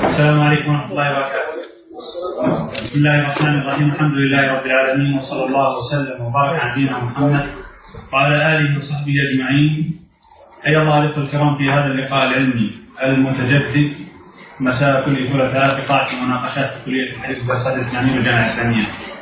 السلام عليكم ورحمة الله وبركاته. بسم الله الرحمن الرحيم. الحمد لله رب العالمين، وصلى الله وسلم وبارك على نبينا محمد وعلى آله وصحبه أجمعين. حيا الله الأخوة الكرام في هذا اللقاء العلمي المتجدد مساء كل ثلاثاء في قاعة مناقشات في كلية الحديث والدراسات الإسلامية والجامعة الإسلامية.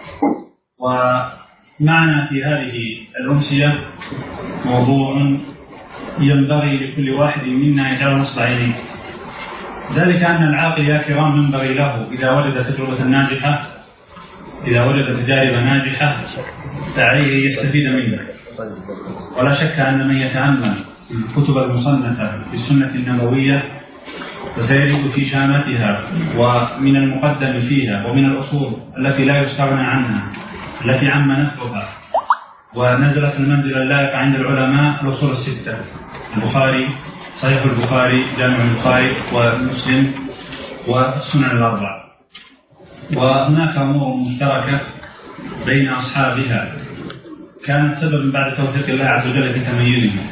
ومعنا في هذه الأمسية موضوع ينبغي لكل واحد منا يجعل نصب عينيه، ذلك أن العاقل يا كرام ينبغي له إذا وجد تجربة ناجحة، إذا وجد تجارب ناجحة فعليه يستفيد منها. ولا شك أن من يتأمل الكتب المصنفة في السنة النبوية فسيجد في شامتها ومن المقدم فيها ومن الأصول التي لا يستغنى عنها التي عم نفعها ونزلت المنزل اللائق عند العلماء الأصول الستة: البخاري، صحيح البخاري، جامع البخاري، ومسلم، والسنن الأربع. وهناك أمور مشتركة بين أصحابها كانت سبب بعد توفيق الله عز وجل في تميزهم،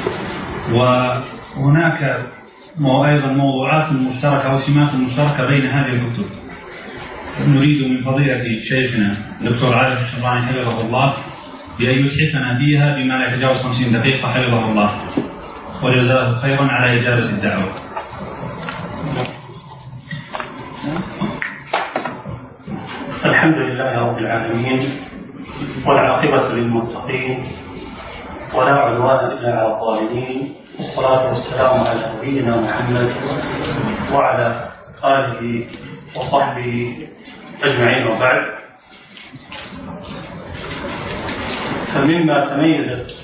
وهناك أيضا موضوعات مشتركة أو سمات مشتركة بين هذه الكتب. نريد من فضيلة شيخنا الدكتور عارف الشراني حفظه الله بأن يتحفنا فيها بما لا يتجاوز 50 دقيقة حفظه الله، وجزاه خيرا على إجابة الدعوة. الحمد لله رب العالمين، والعاقبة للمتقين، ولا عدوان إلا على الظالمين، والصلاة والسلام على نبينا محمد وعلى آله وصحبه أجمعين. وبعد، فمما تميزت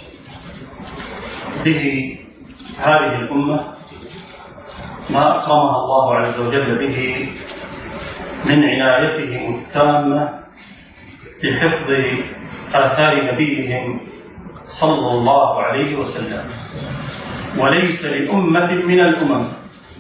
به هذه الأمة ما أكرمها الله عز وجل به من عنايتهم التامة بحفظ آثار نبيهم صلى الله عليه وسلم. وليس لأمة من الأمم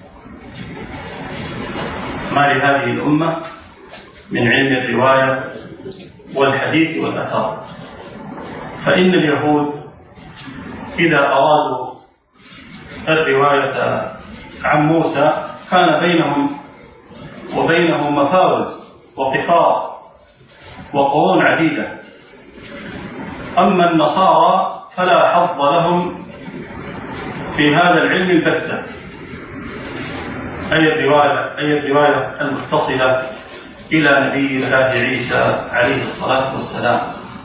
ما لهذه الأمة من علم الرواية والحديث والأثر. فإن اليهود إذا أرادوا الرواية عن موسى كان بينهم وبينه مفاوز وقفار وقرون عديدة. أما النصارى فلا حظ لهم في هذا العلم البتة، أي الرواية المتصلة إلى نبي الله عيسى عليه الصلاة والسلام.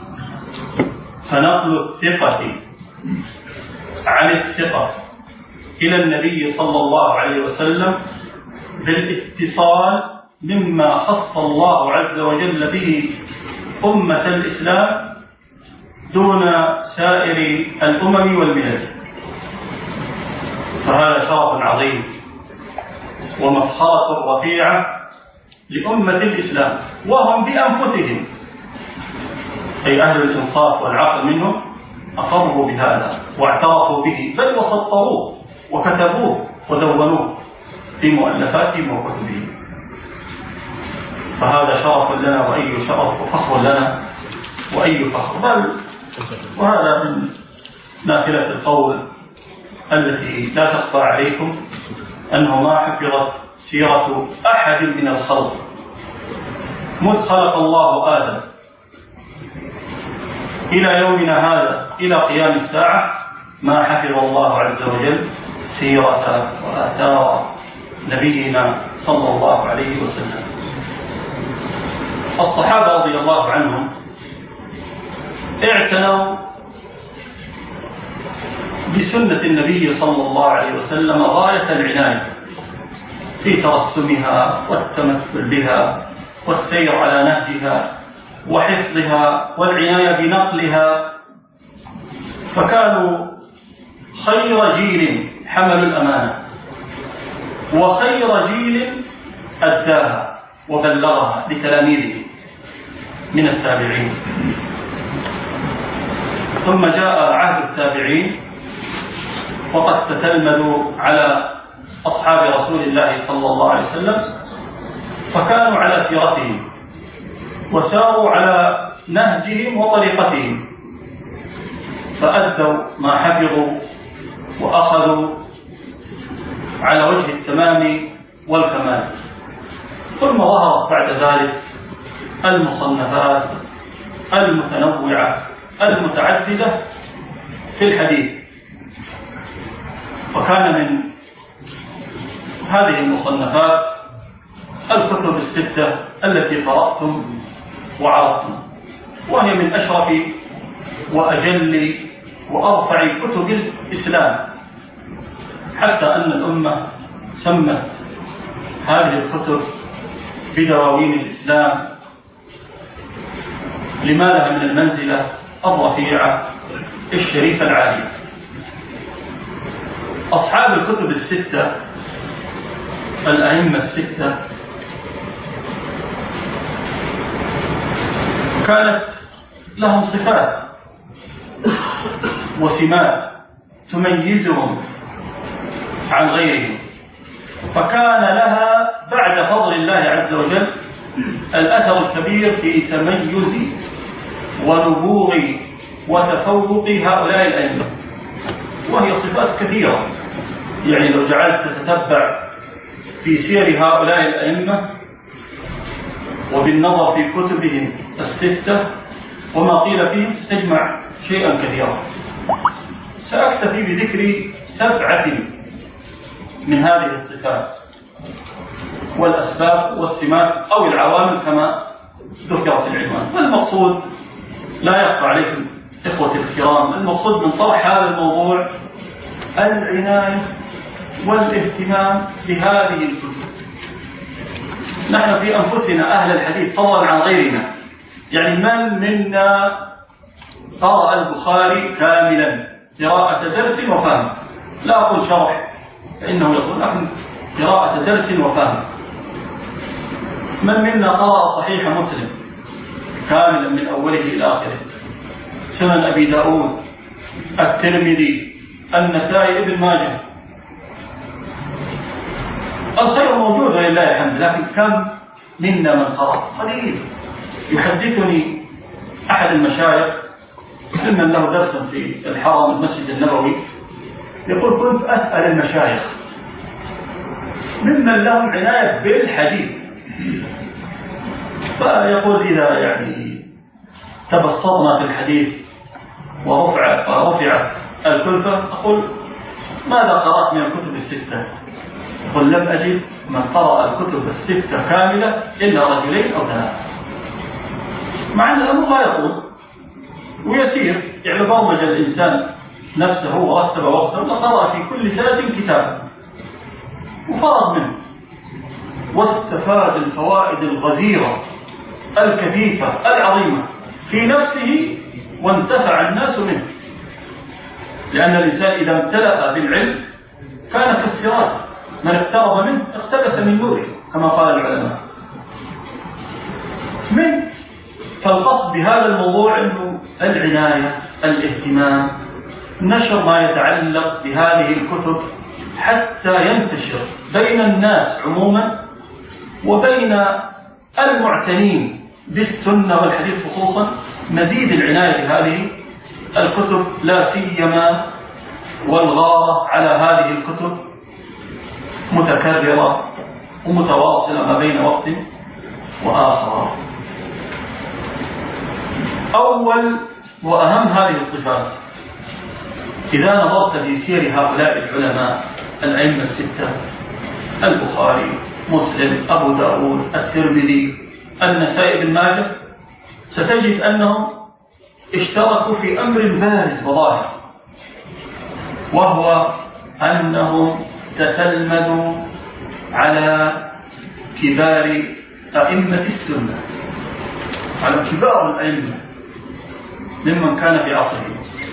فنقل الثقة عن الثقة إلى النبي صلى الله عليه وسلم بالاتصال مما خص الله عز وجل به أمة الإسلام دون سائر الأمم والملل، فهذا شرف عظيم ومفخرة رفيعة لأمة الإسلام، وهم بأنفسهم أي أهل الإنصاف والعقل منهم أقروا بهذا واعترفوا به، بل وسطروه وكتبوه ودونوه في مؤلفاتهم وكتبهم. فهذا شرف لنا وأي شرف، وفخر لنا وأي فخر. بل وهذا من نافلة القول التي لا تخفى عليكم أنه ما حفظت سيرة أحد من الخلق مذ خلق الله آدم إلى يومنا هذا إلى قيام الساعة ما حفظ الله عز وجل سيرة وآثار نبينا صلى الله عليه وسلم. الصحابة رضي الله عنهم اعتنوا بسنة النبي صلى الله عليه وسلم غاية العناية في ترسمها والتمثل بها والسير على نهجها وحفظها والعناية بنقلها، فكانوا خير جيل حملوا الأمانة وخير جيل أداها وبلغها لتلاميذه من التابعين. ثم جاء عهد التابعين وقد تتلمذوا على أصحاب رسول الله صلى الله عليه وسلم، فكانوا على سيرتهم وساروا على نهجهم وطريقتهم، فأدوا ما حفظوا وأخذوا على وجه التمام والكمال. ثم ظهرت بعد ذلك المصنفات المتنوعة المتعددة في الحديث. وكان من هذه المصنفات الكتب الستة التي قرأتم وعرفتم، وهي من أشرف وأجل وأرفع كتب الإسلام، حتى أن الأمة سمت هذه الكتب بدواوين الإسلام لما لها من المنزلة الرفيعة الشريفة العالية. أصحاب الكتب الستة الأئمة الستة كانت لهم صفات وسمات تميزهم عن غيرهم، فكان لها بعد فضل الله عز وجل الأثر الكبير في تميز ونبوغ وتفوق هؤلاء الأئمة، وهي صفات كثيرة. يعني لو جعلت تتبع في سير هؤلاء الأئمة وبالنظر في كتبهم الستة وما قيل فيهم ستجمع شيئا كثيرا. سأكتفي بذكر 7 من هذه الصفات والأسباب والسمات أو العوامل كما ذكر في العنوان. والمقصود لا يخفى عليكم إخوتي الكرام، المقصود من طرح هذا الموضوع العناية والاهتمام بهذه الكتب. نحن في أنفسنا أهل الحديث فضلا عن غيرنا، يعني من منا قرأ البخاري كاملا قراءة درس وفهم، لا أقول شرح فإنه يقول لكن قراءة درس وفهم. من منا قرأ صحيح مسلم كاملا من أوله إلى آخره، سنن أبي داود، الترمذي، النسائي، ابن ماجه؟ الخير موجود ولله الحمد، لكن كم منا من قرأ؟ قليل. يحدثني أحد المشايخ ممن له درس في الحرم المسجد النبوي، يقول كنت أسأل المشايخ ممن لهم عناية بالحديث، فيقول إذا يعني تبسطنا في الحديث ورفعت الكلفة، أقول ماذا قرأت من الكتب الستة؟ يقول لم أجد من قرأ الكتب الستة كاملة إلا رجلين أو 3، مع أن الأمر لا يطول ويسير. يعني برمج الإنسان نفسه ورتب وقته لقرأ في كل سنة كتاب وفرض منه واستفاد الفوائد الغزيرة الكثيفة العظيمة في نفسه وانتفع الناس منه، لأن الإنسان إذا امتلأ بالعلم كان كالسراج، من اقترب منه اقتبس من نوره كما قال العلماء. فالقصد بهذا الموضوع أنه العناية، الاهتمام، نشر ما يتعلق بهذه الكتب حتى ينتشر بين الناس عموما وبين المعتنين بالسنة والحديث خصوصا مزيد العناية بهذه الكتب، لا سيما والغارة على هذه الكتب متكررة ومتواصلة ما بين وقت وآخر. أول وأهم هذه الصفات إذا نظرت في سير هؤلاء العلماء الأئمة الستة، البخاري، مسلم، أبو داود، الترمذي، النسائي، بن ماجه، ستجد أنهم اشتركوا في أمر بارز وظاهر، وهو أنهم تتلمذوا على كبار أئمة السنة، على كبار الأئمة ممن كان في عصره: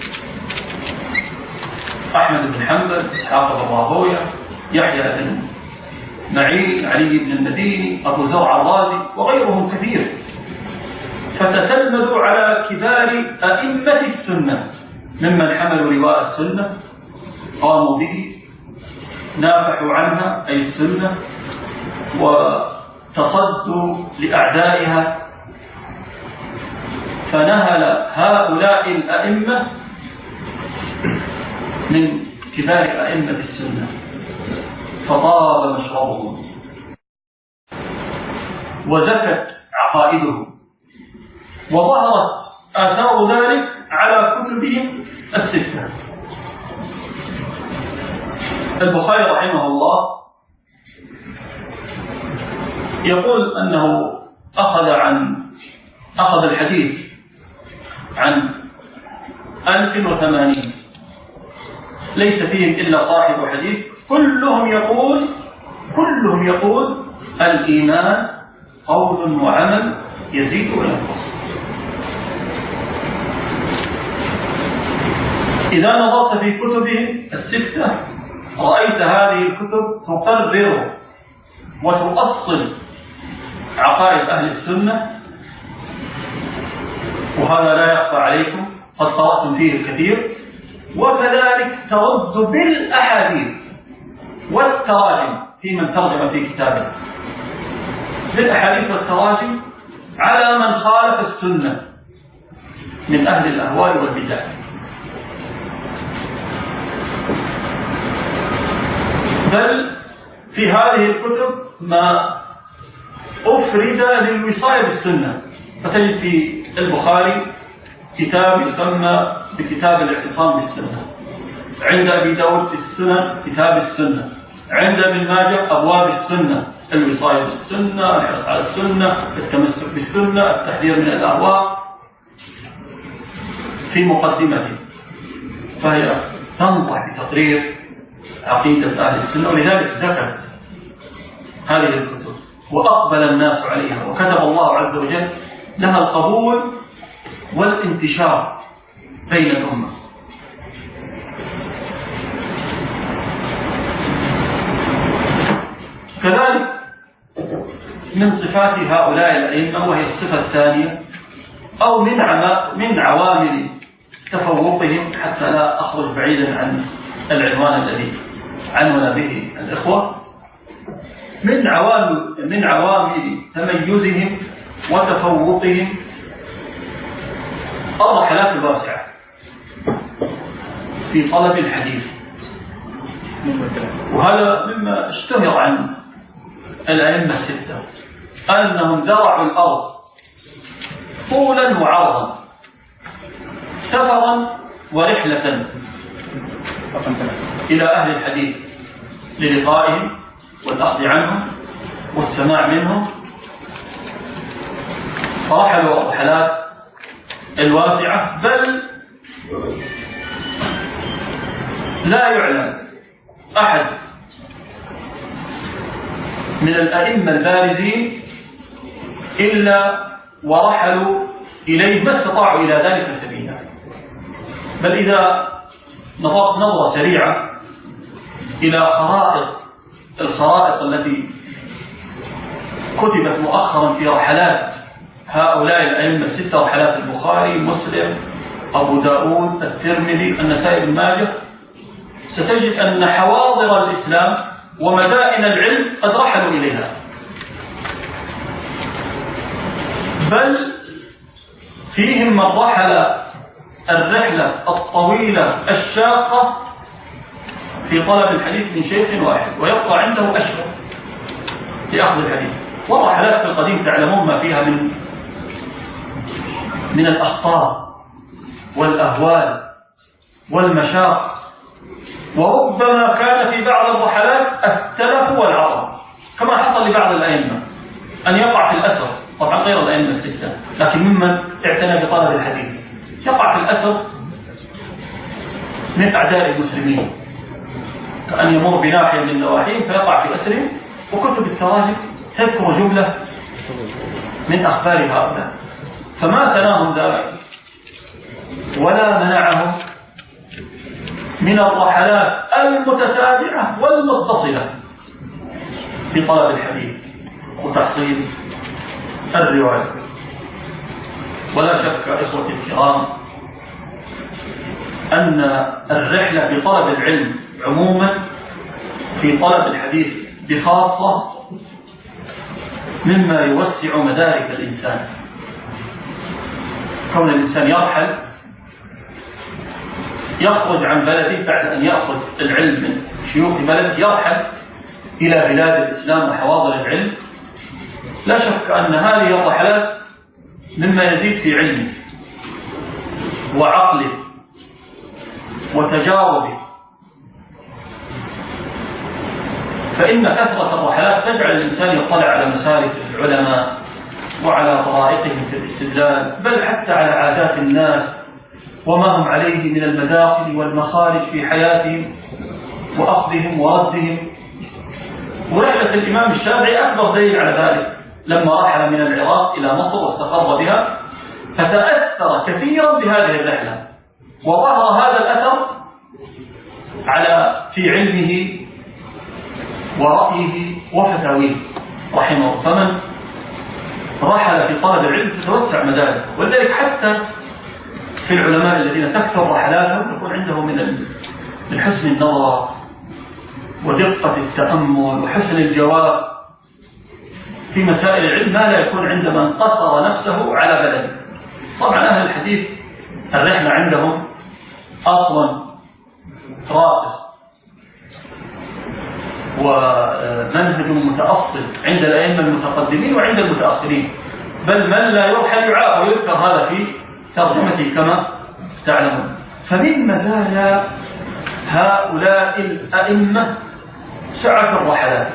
أحمد بن حنبل، إسحاق بن راهويه، يحيى بن معين، علي بن المديني، أبو زرع الرازي وغيرهم كثير. فتتلمذوا على كبار أئمة السنة ممن حملوا لواء السنة، قاموا به، نافحوا عنها أي السنة، وتصدوا لأعدائها. فنهل هؤلاء الأئمة من كبار أئمة السنة فطاب مشربهم. وزكت عقائدهم، وظهرت آثار ذلك على كتبهم الستة. البخاري رحمه الله يقول أنه أخذ الحديث عن 1080 ليس فيهم إلا صاحب حديث، كلهم يقول الإيمان قول وعمل يزيد وينقص. إذا نظرت في كتبهم الستة رأيت هذه الكتب تقرر وتؤصل عقائد أهل السنة، وهذا لا يخفى عليكم، قد قرأتم فيه الكثير. وكذلك ترد بالأحاديث والتراجم في من ترجم في كتابه، بالأحاديث والتراجم على من خالف السنة من أهل الأهواء والبدع. بل في هذه الكتب ما أفرد للوصاية بالسنة، فتجد في البخاري كتاب يسمى بكتاب الاعتصام بالسنة، عند أبي داود في السنن كتاب السنة، عند ابن ماجه أبواب السنة، الوصاية بالسنة، الحرص على السنة، التمسك بالسنة، التحذير من الأهواء في مقدمته. فهي تنصح بتقرير عقيدة أهل السنة، ولذلك زكت هذه الكتب وأقبل الناس عليها، وكتب الله عز وجل لها القبول والانتشار بين الأمة. كذلك من صفات هؤلاء الأئمة، وهي الصفة الثانية، أو من عوامل تفوقهم، حتى لا أخرج بعيدا عن العنوان الذي عنون به الإخوة، من عوامل تميزهم وتفوقهم الرحلات الواسعة في طلب الحديث. وهذا مما اشتهر عن الأئمة الستة، أنهم ذرعوا الأرض طولا وعرضا، سفرا ورحلة إلى أهل الحديث للقائهم والأخذ عنهم والسماع منهم، فرحلوا الرحلات الواسعة. بل لا يعلم أحد من الأئمة البارزين إلا ورحلوا إليه ما استطاعوا إلى ذلك سبيلا. بل إذا نظرت نظرة سريعة إلى الخرائط التي كتبت مؤخرا في رحلات هؤلاء الأئمة الستة، رحلات البخاري، مسلم، أبو داود، الترمذي، النسائي، بن ماجه، ستجد أن حواضر الإسلام ومدائن العلم قد رحلوا إليها. بل فيهم من رحل الرحلة الطويلة الشاقة في طلب الحديث من شيخ واحد، ويبقى عنده أشهر لأخذ الحديث. والرحلات في القديم تعلمون ما فيها من الأخطار والأهوال والمشاق، وربما كان في بعض الرحلات التلف والعطب، كما حصل لبعض الأئمة أن يقع في الأسر، طبعا غير الأئمة الستة، لكن ممن اعتنى بطلب الحديث يقع في الأسر من أعداء المسلمين، كأن يمر بناحية من النواحي فيقع في أسرهم. وكتب التراجم تذكر جملة من أخبار هؤلاء، فما ثناهم ذلك ولا منعهم من الرحلات المتتابعة والمتصلة في طلب الحديث وتحصيل الرواية. ولا شك إخوتي الكرام أن الرحلة في طلب العلم عموما، في طلب الحديث بخاصة، مما يوسع مدارك الإنسان. كون الإنسان يرحل، يخرج عن بلده بعد أن يأخذ العلم من شيوخ بلده، يرحل إلى بلاد الإسلام وحواضر العلم، لا شك أن هذه الرحلات مما يزيد في علمه وعقله وتجاربه، فإن كثرة الرحلات تجعل الإنسان يطلع على مسالك العلماء وعلى طرائقهم في الاستدلال، بل حتى على عادات الناس وما هم عليه من المداخل والمخارج في حياتهم وأخذهم وردهم. ورحلة الإمام الشافعي أكبر دليل على ذلك، لما رحل من العراق إلى مصر واستقر بها فتأثر كثيرا بهذه الرحلة، وظهر هذا الأثر في علمه ورأيه وفتاويه رحمه. فمن رحل في طلب العلم تتوسع مداركه، ولذلك حتى في العلماء الذين تكثر رحلاتهم يكون عندهم من حسن النظر ودقة التأمل وحسن الجواب في مسائل العلم ما لا يكون عند من قصر نفسه على بلده. طبعا أهل الحديث الرحلة عندهم أصلا راسخ ومنهج متأصل عند الأئمة المتقدمين وعند المتأخرين، بل من لا يرحل يعاق، ويذكر هذا في ترجمته كما تعلمون. فمن مزايا هؤلاء الأئمة سعة الرحلات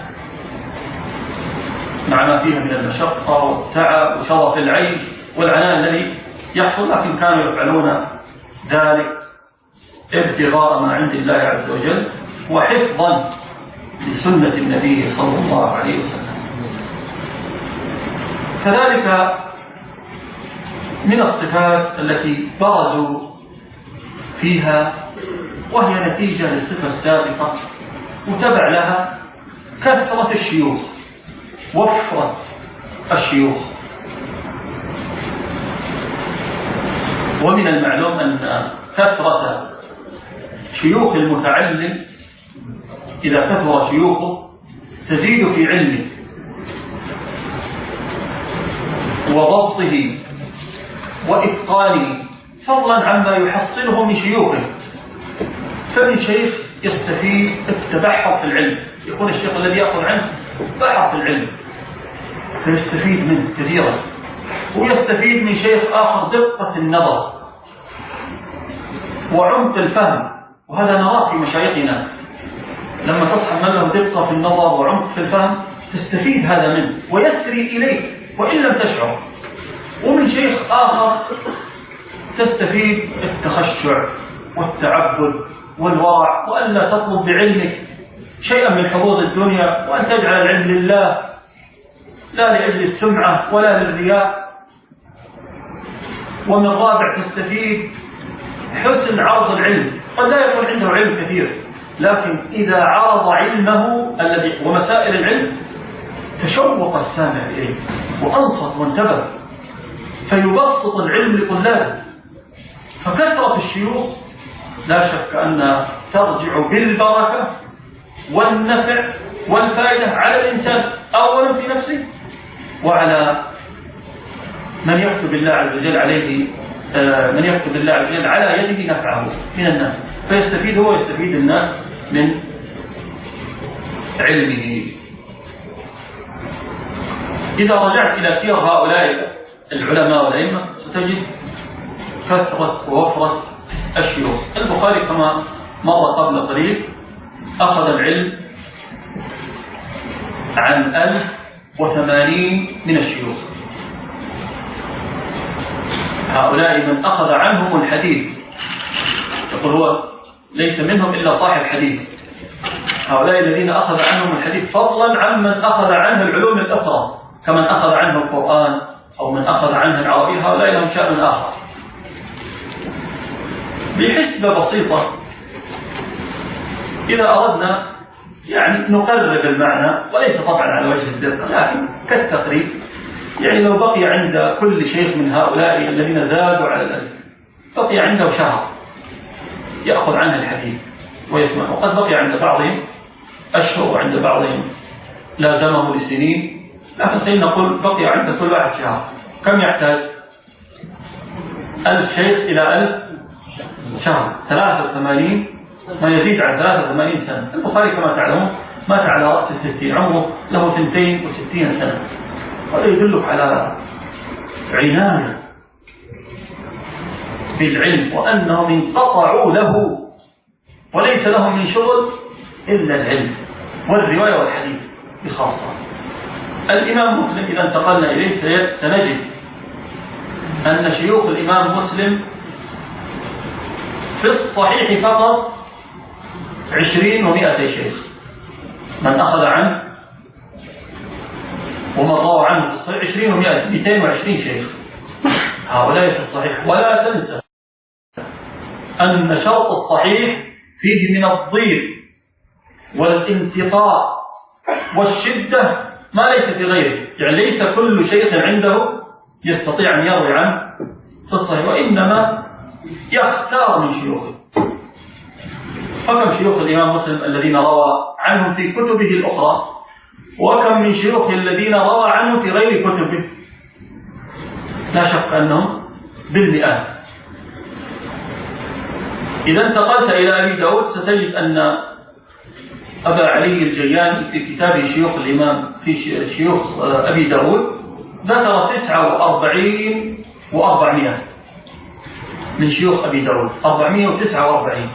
مع ما فيها من المشقة والتعب وشرف العيش والعناء الذي يحصل، لكن كانوا يفعلون ذلك ابتغاء ما عند الله عز وجل وحفظا لسنة النبي صلى الله عليه وسلم. كذلك من الصفات التي برزوا فيها وهي نتيجة للصفة السابقة وتبع لها كثرة الشيوخ، وفرة الشيوخ. ومن المعلوم أن كثرة شيوخ المتعلم إذا كثر شيوخه تزيد في علمه وضبطه وإتقانه، فضلا عما يحصله من شيوخه. فمن شيخ يستفيد التبحر في العلم، يكون الشيخ الذي يأخذ عنه بحر في العلم فيستفيد منه كثيرا، ويستفيد من شيخ آخر دقة النظر وعمق الفهم، وهذا نراه في مشايخنا لما تصحى من له دقة في النظر وعمق في الفهم تستفيد هذا منه ويسري إليك وإن لم تشعر. ومن شيخ آخر تستفيد التخشع والتعبد والورع، وألا تطلب بعلمك شيئا من حظوظ الدنيا، وأن تجعل العلم لله لا لأجل السمعة ولا للرياء. ومن رابع تستفيد حسن عرض العلم، قد لا يكون عنده علم كثير، لكن إذا عرض علمه الذي ومسائل العلم تشوق السامع إليه وأنصت وانتبه فيبسط العلم لطلابه. فكثرة الشيوخ لا شك أن ترجع بالبركة والنفع والفائدة على الإنسان أولا في نفسه، وعلى من يكتب الله عز وجل عليه من يكتب الله عز وجل على يده نفعه من الناس، فيستفيد هو ويستفيد الناس من علمه. إذا رجعت إلى سير هؤلاء العلماء والأئمة ستجد كثرة ووفرة الشيوخ. البخاري كما مر قبل قليل أخذ العلم عن 1080 من الشيوخ. هؤلاء من أخذ عنهم الحديث، يقول هو ليس منهم إلا صاحب حديث. هؤلاء الذين أخذ عنهم الحديث فضلا عمن أخذ عنه العلوم الأخرى كمن أخذ عنه القرآن أو من أخذ عنه العربية، هؤلاء لهم شأن آخر. بحسبة بسيطة إذا أردنا يعني نقرب المعنى، وليس طبعا على وجه الدقة لكن كالتقريب، يعني لو بقي عند كل شيخ من هؤلاء الذين زادوا على الألف بقي عنده شهر يأخذ عنه الحديث ويسمع، وقد بقي عند بعضهم أشهر وعند بعضهم لازمه لسنين، لكن خلينا نقول بقي عند كل واحد شهر. كم يحتاج؟ 1000 شيخ إلى 1000 شهر، 83 ما يزيد عن 83 سنة. البخاري كما تعلمون مات على رأس 60، عمره له 62 سنة. هذا يدلك على عناية بالعلم، وأنهم انقطعوا له وليس لهم من شغل إلا العلم والرواية والحديث بخاصة. الإمام مسلم إذا انتقلنا إليه سنجد أن شيوخ الإمام مسلم في الصحيح فقط 20 و200 شيخ، من أخذ عنه ومن روى عنه في الصحيح 20 و200 220 شيخ، هؤلاء في الصحيح. ولا تنسى أن شرط الصحيح فيه من الضيق والانتقاء والشدة ما ليس في غيره، يعني ليس كل شيخ عنده يستطيع أن يروي عنه في الصحيح، وإنما يختار من شيوخه. فكم شيوخ الإمام مسلم الذين روى عنهم في كتبه الأخرى، وكم من شيوخ الذين روى عنهم في غير كتبه، لا شك أنهم بالمئات. إذا انتقلت إلى أبي داود ستجد أن أبا علي الجياني في كتابه شيوخ الإمام في شيوخ أبي داود ذكر 49 و400 من شيوخ أبي داود، 449.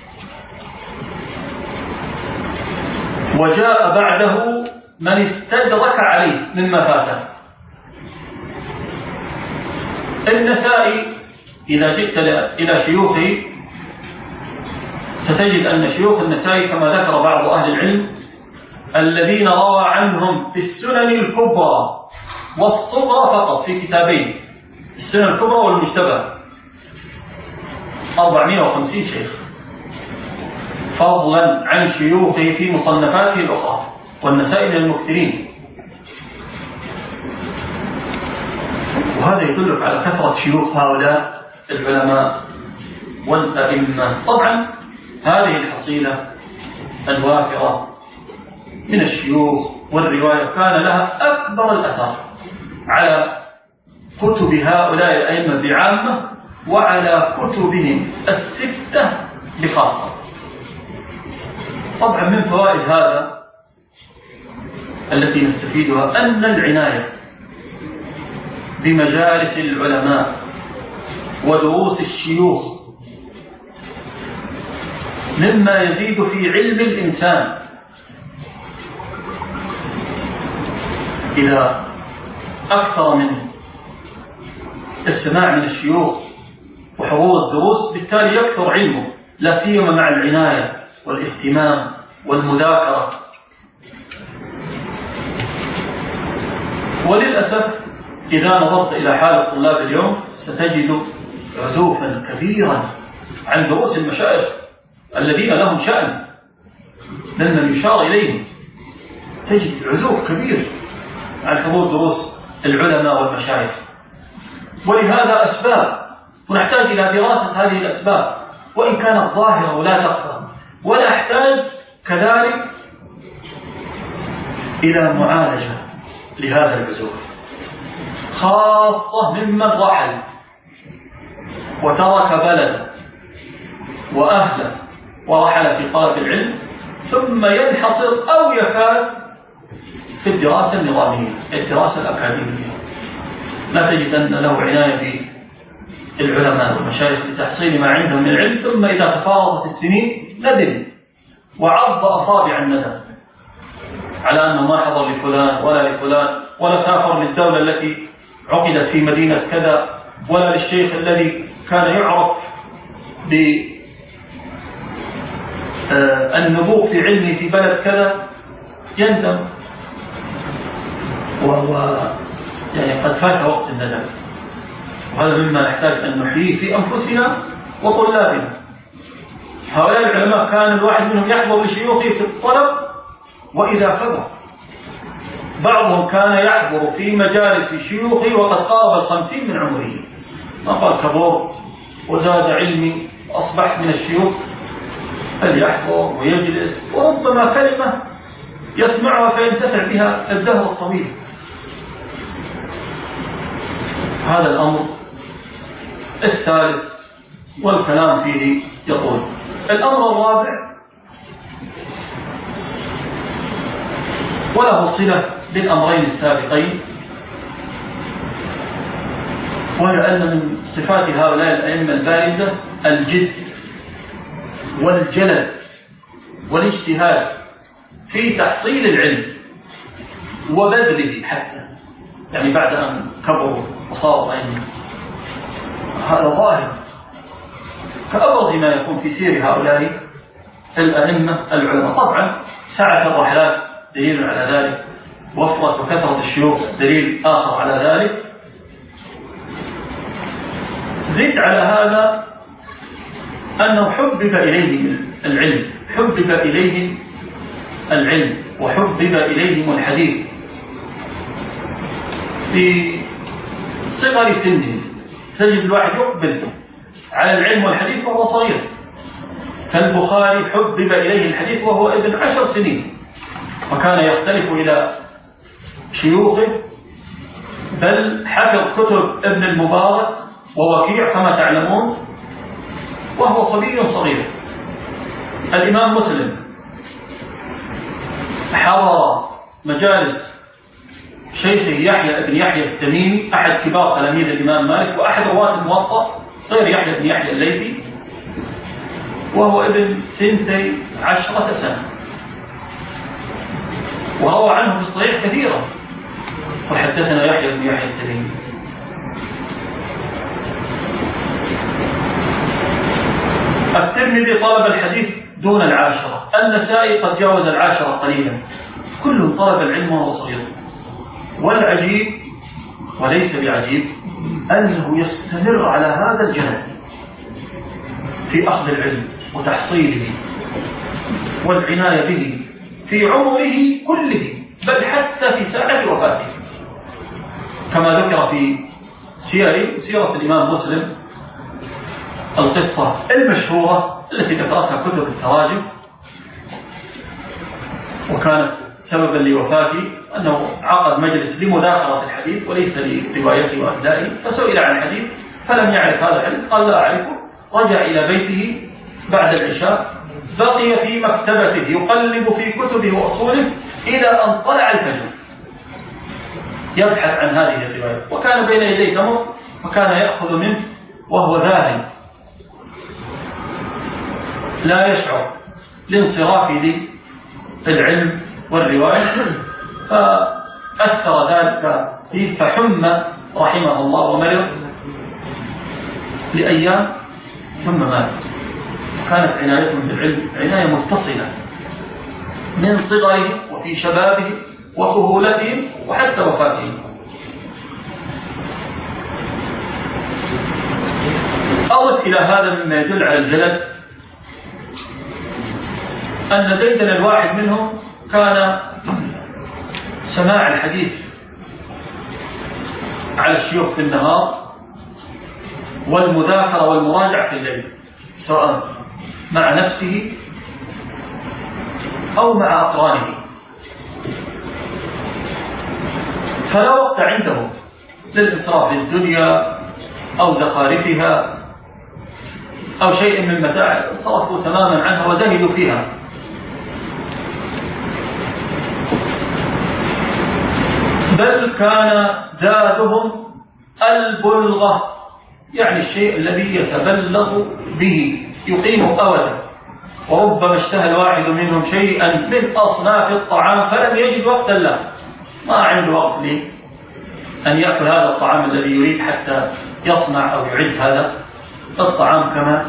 وجاء بعده من استدرك عليه مما فاته. النسائي إذا جئت إلى شيوخه ستجد أن شيوخ النسائي كما ذكر بعض أهل العلم الذين روى عنهم في السنن الكبرى والصغرى فقط في كتابين، السنن الكبرى والمجتبى، 450 شيخ، فضلا عن شيوخه في مصنفاته الأخرى، والنسائي من المكثرين. وهذا يدلك على كثرة شيوخ هؤلاء العلماء والأئمة. طبعا هذه الحصيلة الوافرة من الشيوخ والرواية كان لها أكبر الأثر على كتب هؤلاء الأئمة بعامة وعلى كتبهم الستة بخاصة. طبعا من فوائد هذا التي نستفيدها أن العناية بمجالس العلماء ودروس الشيوخ مما يزيد في علم الإنسان. إذا أكثر من السماع من الشيوخ وحضور الدروس بالتالي يكثر علمه، لا سيما مع العناية والاهتمام والمذاكرة. وللأسف إذا نظرت إلى حال الطلاب اليوم ستجد عزوفا كبيرا عن دروس المشايخ الذين لهم شأن لمن يشار إليهم، تجد عزوف كبير عن حضور دروس العلماء والمشايخ. ولهذا أسباب، ونحتاج إلى دراسة هذه الأسباب وإن كانت ظاهرة ولا تخفى، ولا أحتاج كذلك إلى معالجة لهذا العزوف، خاصة ممن رحل وترك بلده وأهله ورحل في طلب العلم ثم ينحصر أو يفات في الدراسة النظامية، الدراسة الأكاديمية. لا تجد أن له عناية بالعلماء والمشايخ لتحصيل ما عندهم من العلم، ثم إذا تفاوضت السنين ندم وعض أصابع الندم على أنه ما حضر لفلان ولا لفلان، ولا سافر للدولة التي عقدت في مدينة كذا، ولا للشيخ الذي كان يعرف بالنبوغ في علمه في بلد كذا، يندم وهو يعني قد فات وقت الندم. وهذا مما نحتاج أن نحييه في أنفسنا وطلابنا. هؤلاء العلماء كان الواحد منهم يحضر لشيوخه في الطلب وإذا كبر، بعضهم كان يحضر في مجالس شيوخه وقد قارب 50 من عمره، ما قال كبرت وزاد علمي وأصبحت من الشيوخ، فليحضر ويجلس، وربما كلمة يسمعها فينتفع بها الدهر الطويل. هذا الأمر الثالث والكلام فيه يطول. الأمر الرابع وله صلة بالأمرين السابقين، وهي أن من صفات هؤلاء الأئمة البارزة الجد والجلد والاجتهاد في تحصيل العلم وبذله حتى، يعني بعد أن كبروا وصاروا أئمة. هذا ظاهر كأبرز ما يكون في سير هؤلاء الأئمة العلماء. طبعا سعة الرحلات دليل على ذلك، وفرة وكثرة الشيوخ دليل آخر على ذلك. زد على هذا أنه حبب إليهم العلم، حبب إليهم العلم وحبب إليهم الحديث في صغر سنه. تجد الواحد يقبل على العلم والحديث وهو صغير. فالبخاري حبب إليه الحديث وهو ابن 10 سنين، وكان يختلف إلى شيوخه، بل حفظ كتب ابن المبارك ووكيع كما تعلمون وهو صبي صغير. الإمام مسلم حضر مجالس شيخه يحيى بن يحيى التميمي، أحد كبار تلاميذ الإمام مالك وأحد رواة الموطأ غير يحيى بن يحيى الليثي، وهو ابن 12 سنة، وروى عنه في الصحيح كثيرا. وحدثنا يحيى بن يحيى التميمي. الترمذي طلب الحديث دون 10، النسائي قد جاوز 10 قليلا، كل طلب العلم وهو صغير. والعجيب وليس بعجيب أنه يستمر على هذا الجهد في أخذ العلم وتحصيله والعناية به في عمره كله، بل حتى في ساعة وفاته، كما ذكر في سيرة الإمام مسلم القصة المشهورة التي ذكرتها كتب التراجم، وكانت سببا لوفاته أنه عقد مجلس لمذاكرة الحديث وليس لروايته وأدائه، فسئل عن الحديث فلم يعرف هذا العلم، قال لا أعرفه. رجع إلى بيته بعد العشاء، بقي في مكتبته يقلب في كتبه وأصوله إلى أن طلع الفجر يبحث عن هذه الرواية، وكان بين يديه تمر وكان يأخذ منه وهو ذاهب لا يشعر لانصرافه للعلم والرواية، فأثر ذلك فيه فحم رحمه الله ومرض لأيام ثم مات. كانت عنايتهم بالعلم عناية متصلة من صغره وفي شبابه وطفولته وحتى وفاته. أضف إلى هذا مما يدل على الجلد أن زيدنا الواحد منهم كان سماع الحديث على الشيوخ في النهار والمذاكرة والمراجعة في الليل، سواء مع نفسه أو مع أقرانه، فلا وقت عنده للإسراف في الدنيا أو زخارفها أو شيء من متاع، صرفوا تماما عنها وزهدوا فيها. بل كان زادهم البلغة، يعني الشيء الذي يتبلغ به يقيم أولا. وربما اشتهى الواحد منهم شيئا من أصناف الطعام فلم يجد وقتا له، ما عنده وقت أن يأكل هذا الطعام الذي يريد حتى يصنع أو يعد هذا الطعام كما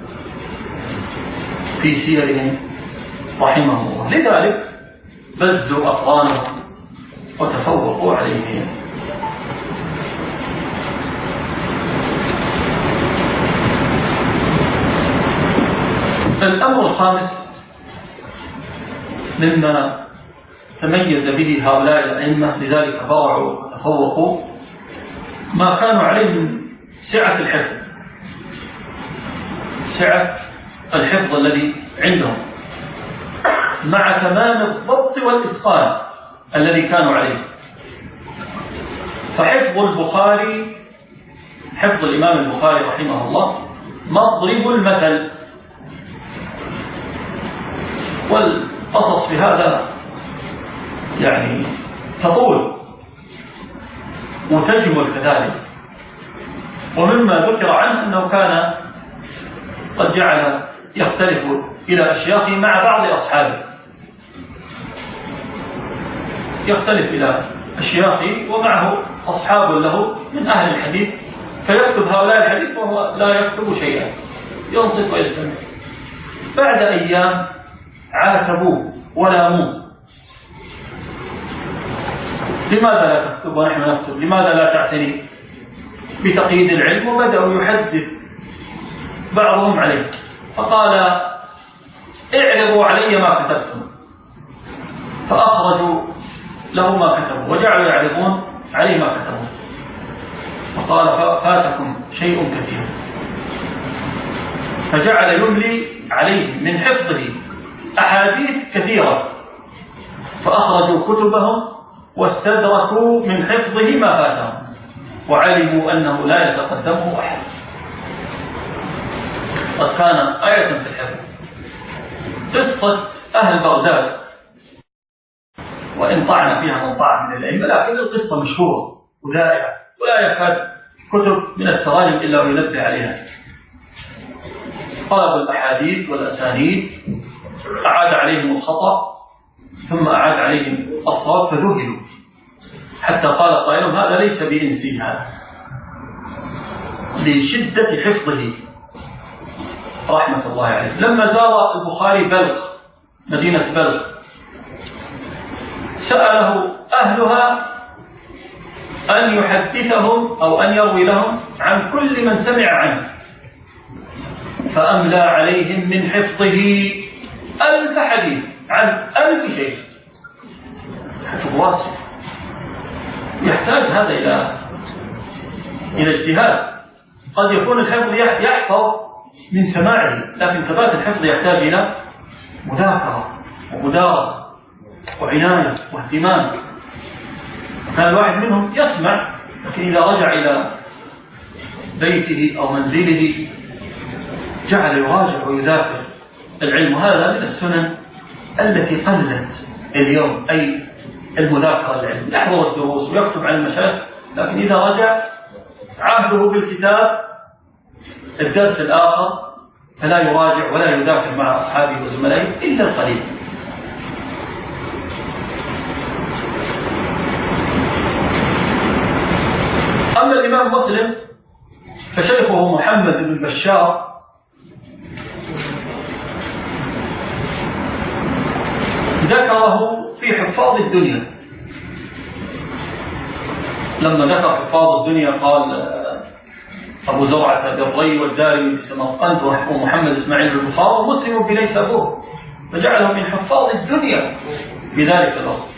في سيرهم رحمه الله. لذلك بزوا أقرانهم وتفوقوا عليهم. الأمر الخامس مما تميز به هؤلاء الأئمة لذلك برعوا وتفوقوا ما كانوا عليه من سعة الحفظ، سعة الحفظ الذي عندهم مع تمام الضبط والإتقان الذي كانوا عليه. فحفظ البخاري، حفظ الإمام البخاري رحمه الله مضرب المثل، والقصص في هذا يعني تطول وتجمل كذلك. ومما ذكر عنه أنه كان قد جعل يختلف إلى أشياخه مع بعض أصحابه، يختلف إلى أشياخه ومعه أصحاب له من أهل الحديث، فيكتب هؤلاء الحديث وهو لا يكتب شيئا، ينصت ويستمع. بعد أيام عاتبوه ولاموه: لماذا لا تكتب ونحن نكتب؟ لماذا لا تعتني بتقييد العلم؟ وبدأوا يحدث بعضهم عليه، فقال: اعرضوا علي ما كتبتم. فأخرجوا له ما كتبوا وجعلوا يعرضون عليه ما كتبوا، فقال: فاتكم شيء كثير. فجعل يملي عليه من حفظه أحاديث كثيرة، فأخرجوا كتبهم واستدركوا من حفظه ما فاتهم، وعلموا أنه لا يتقدمه أحد. قد كان آية في الحفظ. قصة أهل بغداد، وإن طعن فيها من طعن من الأئمة، لكن القصة مشهورة وذائعة، ولا يكاد كتب من التراجم إلا وينبه عليها. طلبوا الأحاديث والأسانيد، أعاد عليهم الخطأ ثم أعاد عليهم الصواب، فذهلوا حتى قال قائلهم: هذا ليس بإنسي، هذا لشدة حفظه رحمة الله عليه. لما زار البخاري بلخ، مدينة بلخ، سأله أهلها أن يحدثهم أو أن يروي لهم عن كل من سمع عنه، فأملى عليهم من حفظه 1000 حديث عن 1000 شيخ. حفظ واسع يحتاج هذا إلى اجتهاد. قد يكون الحفظ يحفظ من سماعه، لكن ثبات الحفظ يحتاج إلى مذاكرة ومدارسة وعناية واهتمام. كان الواحد منهم يسمع، لكن إذا رجع إلى بيته أو منزله جعل يراجع ويذاكر العلم. هذا من السنن التي قلت اليوم، أي المذاكرة للعلم. يحضر الدروس ويكتب عن المشايخ، لكن إذا رجع عهده بالكتاب الدرس الآخر، فلا يراجع ولا يذاكر مع أصحابه وزملائه إلا القليل. أما الإمام مسلم فشيخه محمد بن بشار ذكره في حفاظ الدنيا. لما ذكر حفاظ الدنيا قال أبو زرعة بالري والدارمي بسمرقند ومحمد إسماعيل بالبخارى ومسلم بليس أبوه، فجعله من حفاظ الدنيا بذلك الوقت.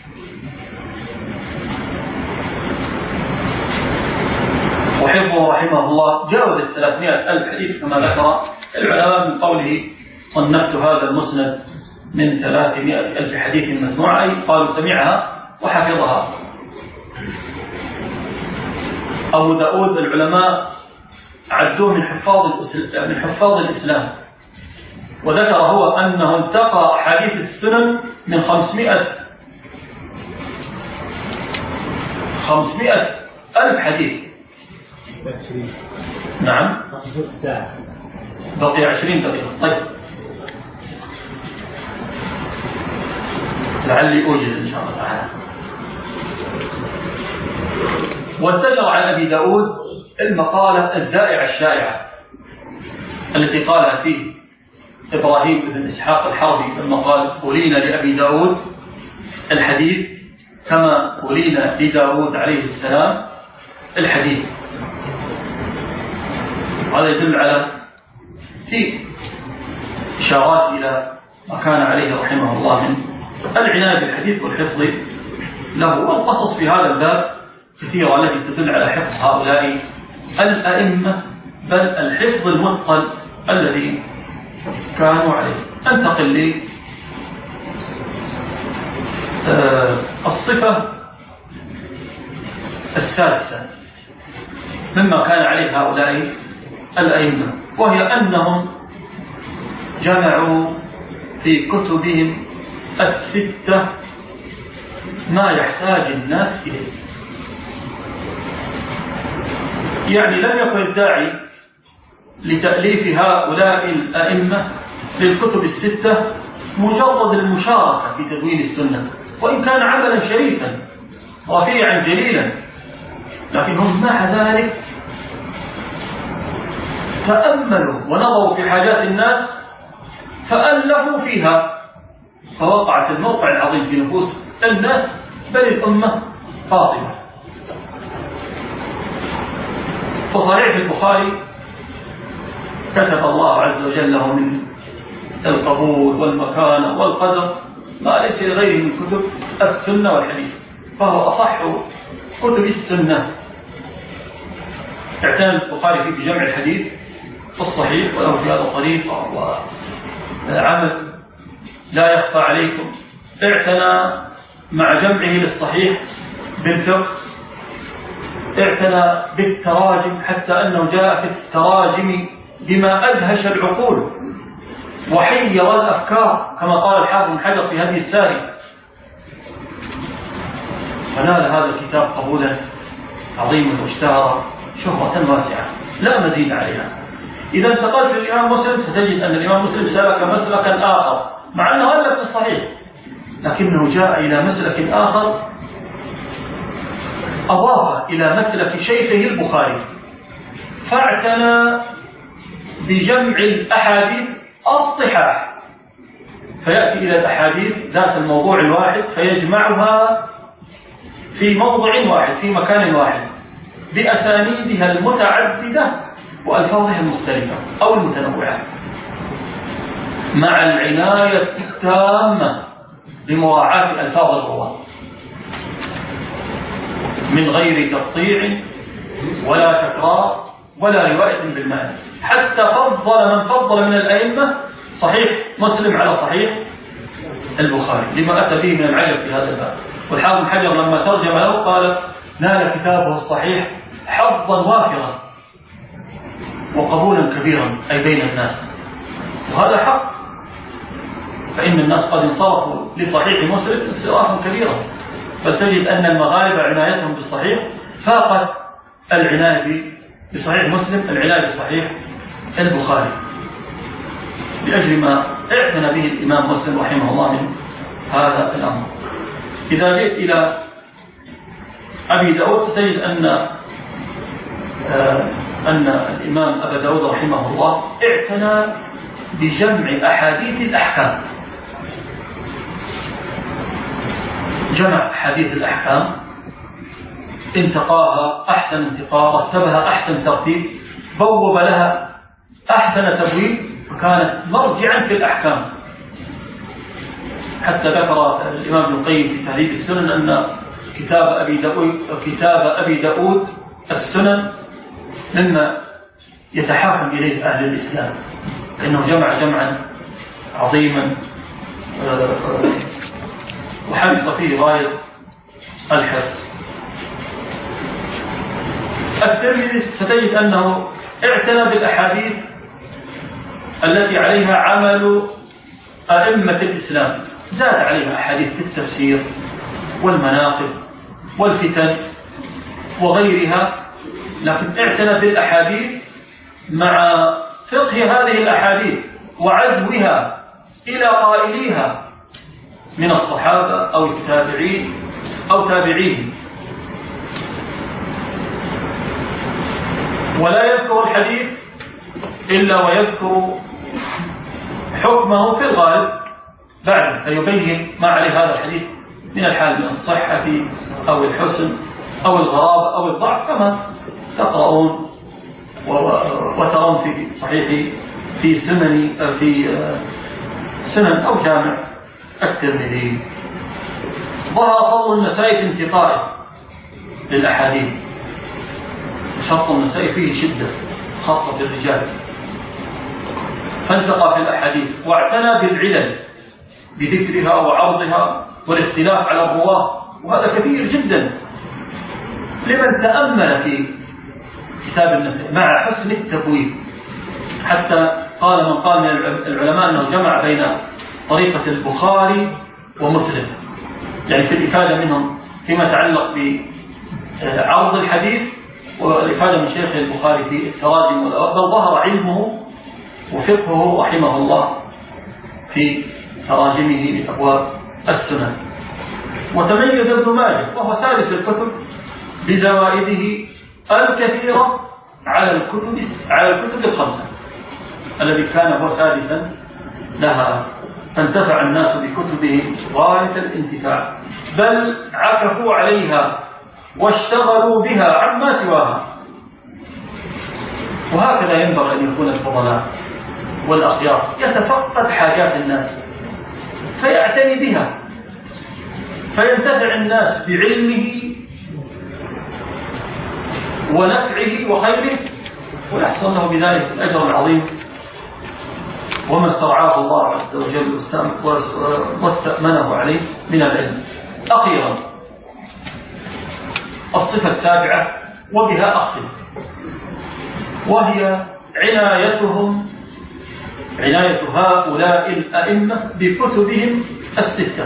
وحفظه رحمه الله جاوز 300,000 حديث كما ذكر العلماء من قوله: صنفت هذا المسند من 300,000 حديث مسموع، أي قالوا سمعها وحفظها. أبو داود العلماء عدوه من حفاظ الإسلام، وذكر هو أنه انتقى أحاديث السنن من 500,000 حديث. نعم، بقي 20 دقيقة. طيب، لعلي أوجز إن شاء الله تعالى. وانتشر عن أبي داود المقالة الزائعة الشائعة التي قالها فيه إبراهيم بن إسحاق الحربي لما قال: ولينا لأبي داود الحديث كما ولينا لداود عليه السلام الحديث. هذا يدل على في إشارات إلى ما كان عليه رحمه الله من العناية بالحديث والحفظ له. والقصص في هذا الباب كثيرة التي تدل على حفظ هؤلاء الأئمة، بل الحفظ المتقن الذي كانوا عليه. أنتقل لي الصفة السادسة مما كان عليه هؤلاء الأئمة، وهي أنهم جمعوا في كتبهم الستة ما يحتاج الناس إليه. يعني لم يكن الداعي لتأليف هؤلاء الأئمة للكتب الستة مجرد المشاركة في تدوين السنة، وإن كان عملا شريفا رفيعا جليلا، لكنهم مع ذلك تأملوا ونظروا في حاجات الناس فألفوا فيها، فوقعت الموقع العظيم في نفوس الناس بل الأمة فاضلة. فصحيح البخاري كتب الله عز وجل له من القبول والمكانة والقدر ما ليس لغيره من كتب السنة والحديث، فهو أصح كتب السنة. اعتنى البخاري فيه بجمع الحديث الصحيح وله في هذا طريقة وعمل لا يخفى عليكم. اعتنى مع جمعه للصحيح بالفقه، اعتنى بالتراجم حتى أنه جاء في التراجم بما أدهش العقول وحير الأفكار كما قال الحافظ بن حجر في هدي الساري. فنال هذا الكتاب قبولا عظيما واشتهر شهرة واسعة لا مزيد عليها. إذا انتقلت للإمام مسلم ستجد أن الإمام مسلم سلك مسلكا آخر مع أنه ألف في الصحيح، لكنه جاء إلى مسلك آخر أضاف إلى مسلك شيخه البخاري، فاعتنى بجمع الأحاديث الصحاح، فيأتي إلى الأحاديث ذات الموضوع الواحد فيجمعها في موضع واحد في مكان واحد بأسانيدها المتعددة وألفاظها المختلفة أو المتنوعة، مع العناية التامة بمراعاة ألفاظ الرواة من غير تقطيع ولا تكرار ولا رواية بالمعنى. حتى فضل من فضل من الأئمة صحيح مسلم على صحيح البخاري لما أتى به من العجب في هذا الباب. والحافظ بن حجر لما ترجم له قال: نال كتابه الصحيح حظا وافرا وقبولا كبيرا أي بين الناس، وهذا حق، فإن الناس قد انصرفوا لصحيح مسلم انصرافا كبيرا، بل تجد أن المغاربة عنايتهم بالصحيح فاقت العناية بصحيح مسلم العناية بصحيح البخاري لأجل ما اعتنى به الإمام مسلم رحمه الله من هذا الأمر. إذا جئت إلى أبي داود ستجد أن الإمام أبا داود رحمه الله اعتنى بجمع أحاديث الأحكام، جمع أحاديث الأحكام، انتقاها أحسن انتقاء، رتبها أحسن ترتيب، بوب لها أحسن تبويب، فكانت مرجعا في الأحكام. حتى ذكر الإمام ابن القيم في تهذيب السنن أن كتاب أبي داود السنن مما يتحاكم إليه أهل الإسلام، لأنه جمع جمعا عظيما وحرص فيه غاية الحرص. الترمذي ستجد أنه اعتنى بالأحاديث التي عليها عمل أئمة الإسلام، زاد عليها أحاديث في التفسير والمناقب والفتن وغيرها، لكن اعتنى بالأحاديث مع فقه هذه الأحاديث وعزوها إلى قائليها من الصحابة أو التابعين أو تابعيهم، ولا يذكر الحديث إلا ويذكر حكمه في الغالب بعد فيبين ما عليه هذا الحديث من الحال من الصحة أو الحسن أو الغرابة أو الضعف، كما تقرؤون وترون في صحيح في سنن أو جامع الترمذي. ظهر فضل النسائي في انتقائه للأحاديث، شرط النسائي فيه شدة خاصة بالرجال، فانتقى في الأحاديث واعتنى بالعلل بذكرها وعرضها والاختلاف على الرواه، وهذا كثير جدا لمن تأمل في كتاب النسائي مع حسن التبويب. حتى قال من قال من العلماء أنه جمع بين طريقة البخاري ومسلم، يعني في الإفادة منهم فيما يتعلق بعرض الحديث والإفادة من شيخ البخاري في التراجم بل ظهر علمه وفقهه رحمه الله في تراجمه لأبواب السنن. وتميز ابن ماجه وهو سادس الكتب بزوائده الكثيرة على الكتب الخمسة الذي كان هو سادسا لها، فانتفع الناس بكتبه غاية الانتفاع، بل عكفوا عليها واشتغلوا بها عما سواها. وهكذا ينبغي أن يكون الفضلاء والأخيار، يتفقد حاجات الناس فيعتني بها، فينتفع الناس بعلمه ونفعه وخيره، ويحصل له بذلك الأجر العظيم وما استرعاه الله عز وجل واستأمنه عليه من العلم. أخيرا الصفة السابعة وبها أختم، وهي عناية هؤلاء الأئمة بكتبهم الستة.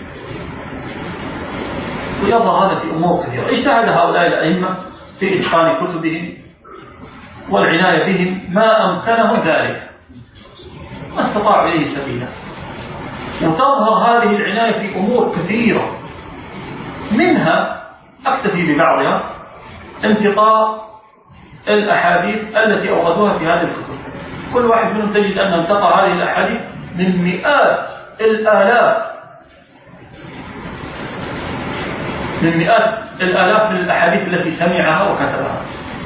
ويظهر هذا في أمور كثيرة. اجتهد هؤلاء الأئمة في إتقان كتبهم والعناية بهم ما أمكنهم ذلك، ما استطاعوا إليه سبيلا. وتظهر هذه العناية في أمور كثيرة، منها أكتفي ببعضها انتقاء الأحاديث التي أوردوها في هذه الكتب. كل واحد منهم تجد أن انتقى هذه الأحاديث من مئات الآلاف من الأحاديث التي سمعها وكتبها.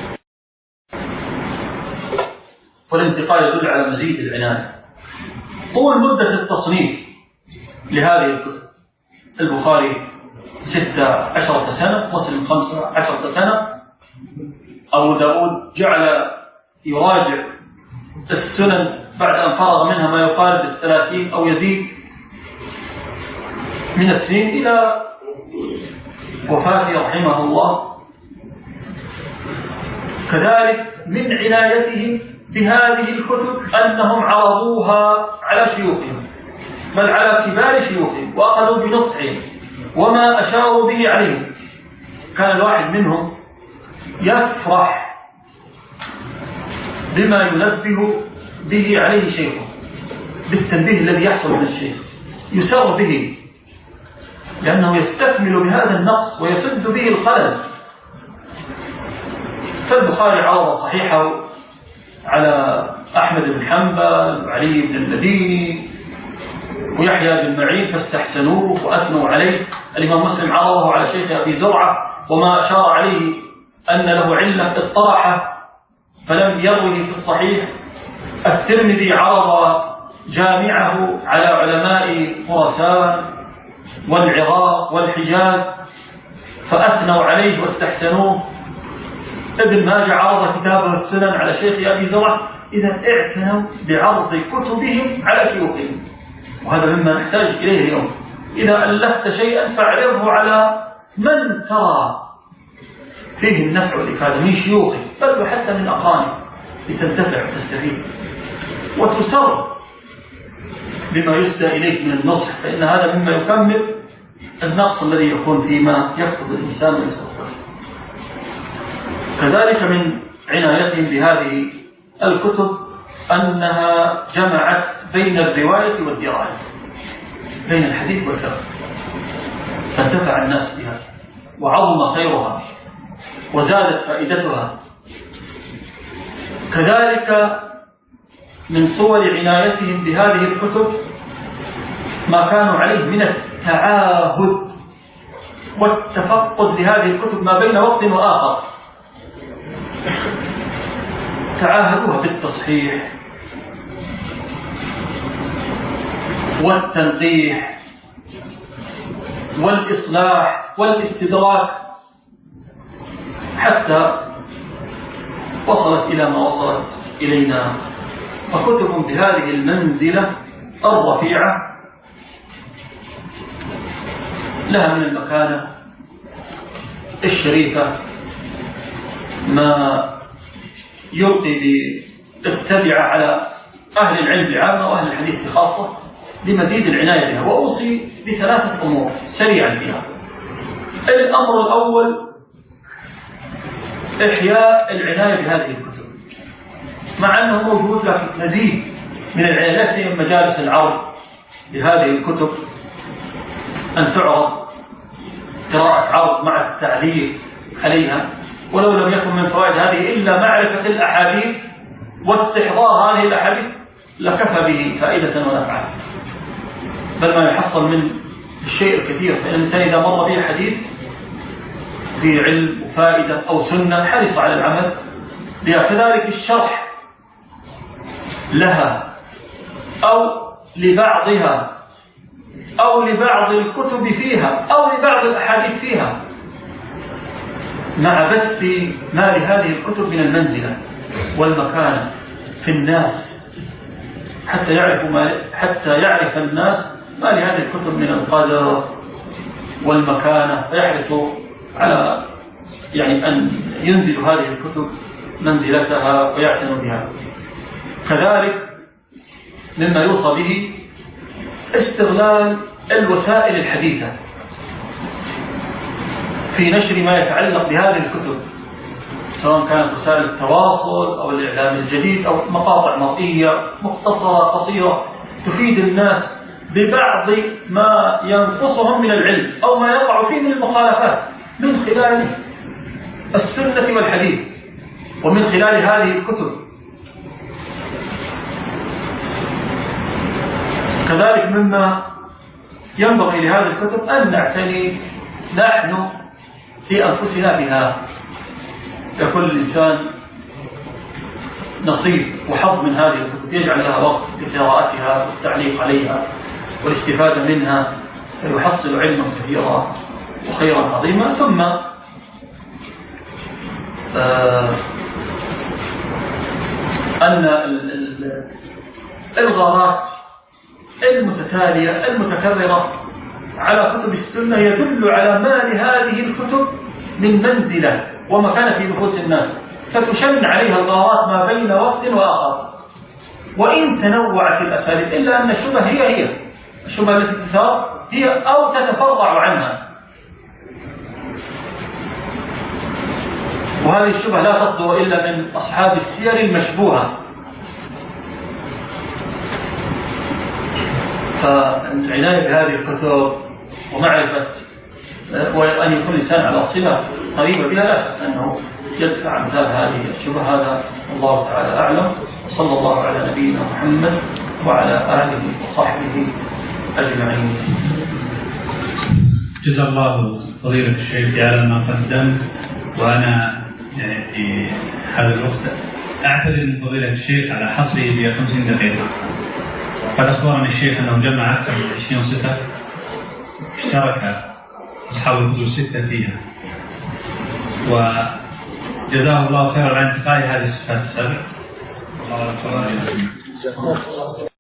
والانتقاء يدل على مزيد العناية. طول مدة التصنيف لهذه الكتب، البخاري 16 سنة، مسلم 15 سنة، أبو داود جعل يراجع السنن بعد أن فرغ منها ما يقارب 30 أو يزيد من السنين إلى وفاته رحمه الله. كذلك من عنايتهم بهذه الكتب أنهم عرضوها على شيوخهم، بل على كبار شيوخهم، وأخذوا بنصحهم وما أشاروا به عليهم. كان الواحد منهم يفرح بما ينبه به عليه شيخه، بالتنبيه الذي يحصل من الشيخ يسر به، لأنه يستكمل بهذا النقص ويسد به الخلل. فالبخاري عرض صحيحه على أحمد بن حنبل وعلي بن المديني ويحيى بن معين فاستحسنوه وأثنوا عليه. الإمام مسلم عرضه على شيخ أبي زرعة وما أشار عليه أن له علة اطرحه فلم يروه في الصحيح. الترمذي عرض جامعه على علماء خراسان والعراق والحجاز فأثنوا عليه واستحسنوه. ابن ماجه عرض كتابه السنن على شيخ أبي زرعة. إذا اعتنوا بعرض كتبهم على شيوخهم، وهذا مما نحتاج إليه اليوم. إذا ألفت شيئا فاعرضه على من ترى فيه النفع والإفادة من شيوخه، بل وحتى من أقرانه، لتنتفع وتستفيد وتسر بما يسدى إليك من النصح، فإن هذا مما يكمل النقص الذي يكون فيما يكتب الإنسان ويستغفره. كذلك من عنايتهم بهذه الكتب أنها جمعت بين الرواية والدراية، بين الحديث والفقه، فانتفع الناس بها وعظم خيرها وزادت فائدتها. كذلك من صور عنايتهم بهذه الكتب ما كانوا عليه من التعاهد والتفقد لهذه الكتب ما بين وقت وآخر. تعاهدوها بالتصحيح والتنقيح والإصلاح والاستدراك، حتى وصلت إلى ما وصلت إلينا. وكتب بهذه المنزلة الرفيعة لها من المكانة الشريفة ما يلقي بالتبعة على أهل العلم بعامة وأهل الحديث بخاصة لمزيد العناية بها. وأوصي بثلاثة أمور سريعا فيها. الأمر الأول إحياء العناية بهذه الكتب، مع أنه موجود لكن مزيد من العناية، لا سيما مجالس العرض لهذه الكتب، أن تعرض قراءة عرض مع التعليق عليها، ولو لم يكن من فوائد هذه إلا معرفة الأحاديث واستحضار هذه الأحاديث لكفى به فائدة ونفعا، بل ما يحصل من الشيء الكثير. فإن الإنسان إذا مر به حديث في علم وفائدة أو سنة حرص على العمل بها. كذلك الشرح لها أو لبعضها أو لبعض الكتب فيها أو لبعض الأحاديث فيها، مع بث ما لهذه الكتب من المنزلة والمكانة في الناس، حتى يعرف الناس ما لهذه الكتب من القدر والمكانة، ويحرصوا على أن ينزلوا هذه الكتب منزلتها ويعتنوا بها. كذلك مما يوصى به استغلال الوسائل الحديثة في نشر ما يتعلق بهذه الكتب، سواء كانت وسائل التواصل أو الإعلام الجديد أو مقاطع مرئية مختصرة قصيرة تفيد الناس ببعض ما ينقصهم من العلم أو ما يقع فيه من المخالفات من خلال السنة والحديث ومن خلال هذه الكتب. كذلك مما ينبغي لهذه الكتب أن نعتني نحن في أنفسنا بها، لكل إنسان نصيب وحظ من هذه الكتب، يجعل لها وقت لقراءتها والتعليق عليها والاستفادة منها، فيحصل علما كثيرا وخيرا عظيما. ثم أن الغارات المتتالية المتكررة على كتب السنة يدل على ما لهذه الكتب من منزلة ومكانة في نفوس الناس، فتشن عليها الغارات ما بين وقت وآخر، وإن تنوعت الأساليب، إلا أن الشبه هي الشبهة التي تثار هي أو تتفرع عنها، وهذه الشبهة لا تصدر إلا من أصحاب السير المشبوهة. فالعناية بهذه الكتب ومعرفة وأن يكون الإنسان على صلة قريبة بها لا شك أنه يدفع مثال هذه الشبهة. هذا الله تعالى أعلم، وصلى الله على نبينا محمد وعلى آله وصحبه أجمعين. جزا الله فضيلة الشيخ على ما قدم. وأنا في هذا الوقت أعتذر من فضيلة الشيخ على حصره ب 50 دقيقة. قد أخبرني الشيخ أنه جمع أكثر من 20 صفة اشترك أصحاب الكتب 6 فيها، وجزاه الله خيرا عن انتقاء هذه الصفات السبع. الله